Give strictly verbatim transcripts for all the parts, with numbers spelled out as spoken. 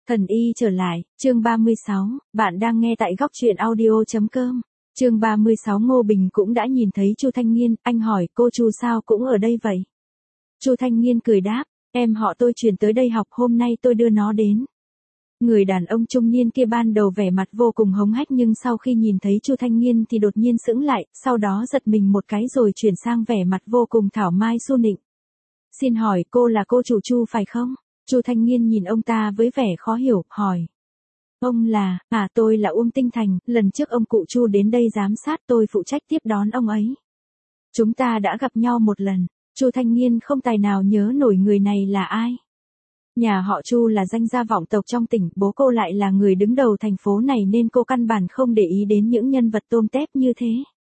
Thần y trở lại, chương ba mươi sáu, bạn đang nghe tại góc truyện audio.com. Chương ba mươi sáu Ngô Bình cũng đã nhìn thấy Chu Thanh Nghiên, anh hỏi cô Chu sao cũng ở đây vậy? Chu Thanh Nghiên cười đáp, em họ tôi chuyển tới đây học, hôm nay tôi đưa nó đến. Người đàn ông trung niên kia ban đầu vẻ mặt vô cùng hống hách nhưng sau khi nhìn thấy Chu Thanh Nghiên thì đột nhiên sững lại, sau đó giật mình một cái rồi chuyển sang vẻ mặt vô cùng thảo mai su nịnh. Xin hỏi cô là cô chủ Chu phải không? Chu Thanh Nghiên nhìn ông ta với vẻ khó hiểu, hỏi. Ông là, à tôi là Uông Tinh Thành, lần trước ông cụ Chu đến đây giám sát tôi phụ trách tiếp đón ông ấy. Chúng ta đã gặp nhau một lần, Chu Thanh Nghiên không tài nào nhớ nổi người này là ai. Nhà họ Chu là danh gia vọng tộc trong tỉnh, bố cô lại là người đứng đầu thành phố này nên cô căn bản không để ý đến những nhân vật tôm tép như thế.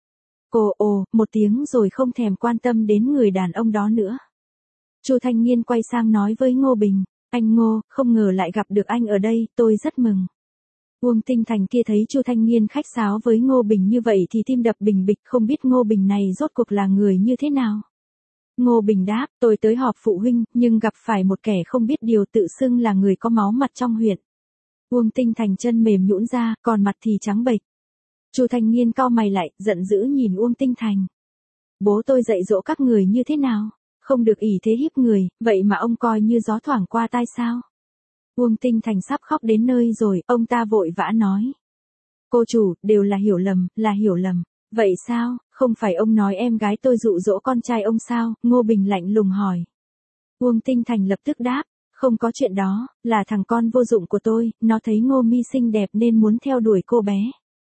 Cô ồ, một tiếng rồi không thèm quan tâm đến người đàn ông đó nữa. Chu Thanh Nghiên quay sang nói với Ngô Bình, anh Ngô, không ngờ lại gặp được anh ở đây, tôi rất mừng. Uông Tinh Thành kia thấy Chu Thanh Nghiên khách sáo với Ngô Bình như vậy thì tim đập bình bịch, không biết Ngô Bình này rốt cuộc là người như thế nào. Ngô Bình đáp, tôi tới họp phụ huynh, nhưng gặp phải một kẻ không biết điều tự xưng là người có máu mặt trong huyện. Uông Tinh Thành chân mềm nhũn ra, còn mặt thì trắng bệch. Chu Thanh Nghiên cau mày lại, giận dữ nhìn Uông Tinh Thành. Bố tôi dạy dỗ các người như thế nào? Không được ỷ thế hiếp người, vậy mà ông coi như gió thoảng qua tai sao? Uông Tinh Thành sắp khóc đến nơi rồi, ông ta vội vã nói. Cô chủ, đều là hiểu lầm, là hiểu lầm. Vậy sao, không phải ông nói em gái tôi dụ dỗ con trai ông sao? Ngô Bình lạnh lùng hỏi. Uông Tinh Thành lập tức đáp, không có chuyện đó, là thằng con vô dụng của tôi, nó thấy Ngô Mi xinh đẹp nên muốn theo đuổi cô bé.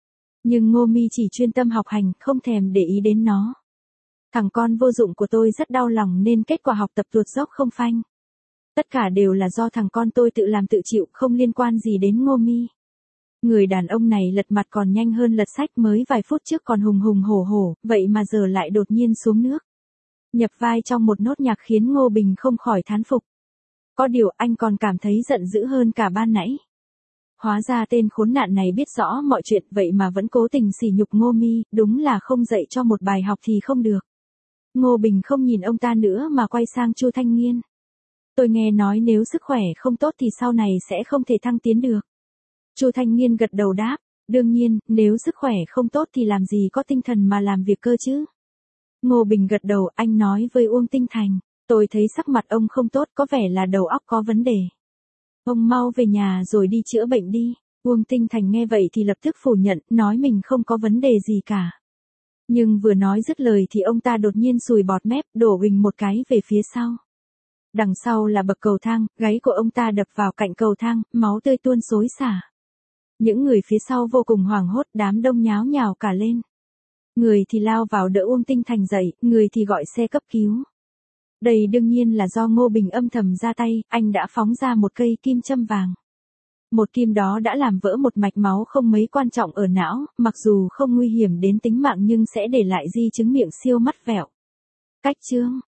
Nhưng Ngô Mi chỉ chuyên tâm học hành, không thèm để ý đến nó. Thằng con vô dụng của tôi rất đau lòng nên kết quả học tập tuột dốc không phanh. Tất cả đều là do thằng con tôi tự làm tự chịu, không liên quan gì đến Ngô Mi. Người đàn ông này lật mặt còn nhanh hơn lật sách, mới vài phút trước còn hùng hùng hổ hổ, vậy mà giờ lại đột nhiên xuống nước. Nhập vai trong một nốt nhạc khiến Ngô Bình không khỏi thán phục. Có điều anh còn cảm thấy giận dữ hơn cả ban nãy. Hóa ra tên khốn nạn này biết rõ mọi chuyện vậy mà vẫn cố tình sỉ nhục Ngô Mi, đúng là không dạy cho một bài học thì không được. Ngô Bình không nhìn ông ta nữa mà quay sang Chu Thanh Nghiên. Tôi nghe nói nếu sức khỏe không tốt thì sau này sẽ không thể thăng tiến được. Chu Thanh Nghiên gật đầu đáp, đương nhiên, nếu sức khỏe không tốt thì làm gì có tinh thần mà làm việc cơ chứ. Ngô Bình gật đầu, anh nói với Uông Tinh Thành, tôi thấy sắc mặt ông không tốt, có vẻ là đầu óc có vấn đề. Ông mau về nhà rồi đi chữa bệnh đi. Uông Tinh Thành nghe vậy thì lập tức phủ nhận, nói mình không có vấn đề gì cả. Nhưng vừa nói dứt lời thì ông ta đột nhiên sùi bọt mép, đổ huỳnh một cái về phía sau. Đằng sau là bậc cầu thang, gáy của ông ta đập vào cạnh cầu thang, máu tươi tuôn xối xả. Những người phía sau vô cùng hoảng hốt, đám đông nháo nhào cả lên. Người thì lao vào đỡ Uông Tinh Thành dậy, người thì gọi xe cấp cứu. Đây đương nhiên là do Ngô Bình âm thầm ra tay, anh đã phóng ra một cây kim châm vàng. Một kim đó đã làm vỡ một mạch máu không mấy quan trọng ở não, mặc dù không nguy hiểm đến tính mạng nhưng sẽ để lại di chứng miệng siêu mắt vẹo. Cách chương